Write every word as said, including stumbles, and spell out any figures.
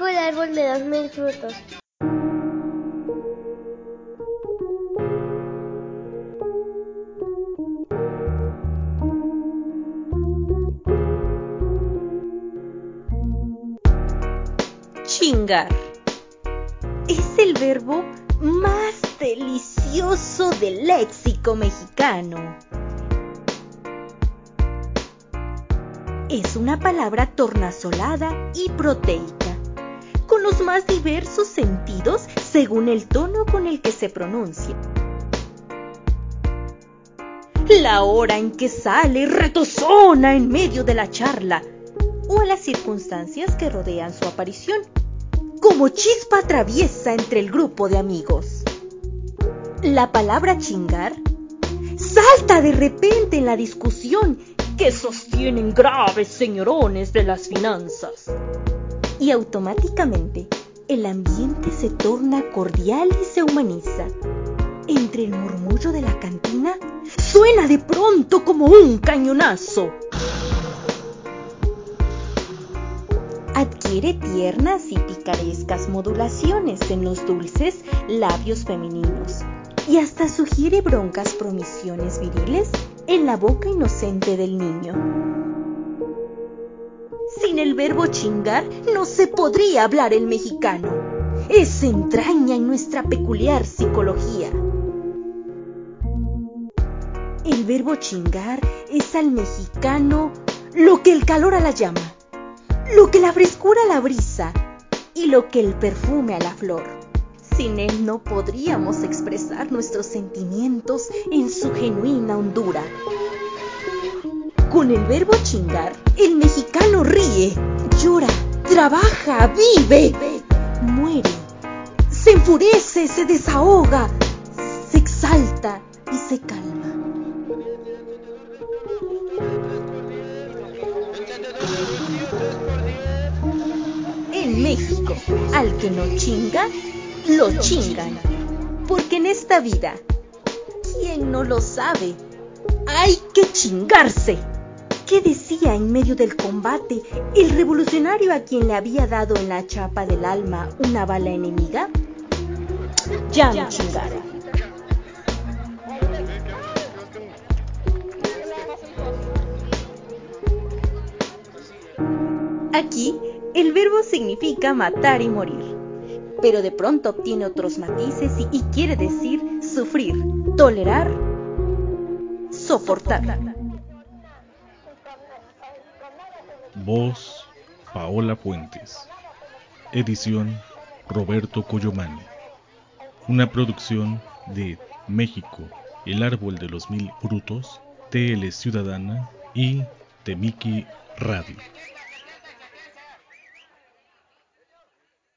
México, el árbol de los mil frutos. Chingar es el verbo más delicioso del léxico mexicano. Es una palabra tornasolada y proteica, con los más diversos sentidos según el tono con el que se pronuncia. La hora en que sale retozona en medio de la charla o a las circunstancias que rodean su aparición, como chispa traviesa entre el grupo de amigos. La palabra chingar salta de repente en la discusión que sostienen graves señorones de las finanzas. Y automáticamente el ambiente se torna cordial y se humaniza. Entre el murmullo de la cantina suena de pronto como un cañonazo. Adquiere tiernas y picarescas modulaciones en los dulces labios femeninos y hasta sugiere broncas promisiones viriles en la boca inocente del niño. Sin el verbo chingar no se podría hablar el mexicano. Es entraña en nuestra peculiar psicología. El verbo chingar es al mexicano lo que el calor a la llama, lo que la frescura a la brisa y lo que el perfume a la flor. Sin él no podríamos expresar nuestros sentimientos en su genuina hondura. Con el verbo chingar, el mexicano ríe, llora, trabaja, vive, muere, se enfurece, se desahoga, se exalta y se calma. En México, al que no chinga, lo chingan. Porque en esta vida, ¿quién no lo sabe? ¡Hay que chingarse! ¿Qué decía en medio del combate el revolucionario a quien le había dado en la chapa del alma una bala enemiga? Ya me chingaron. Aquí, el verbo significa matar y morir, pero de pronto obtiene otros matices y, y quiere decir sufrir, tolerar, soportar. Voz, Paola Puentes. Edición, Roberto Coyomani. Una producción de México, el árbol de los mil frutos, T L Ciudadana y Temiki Radio.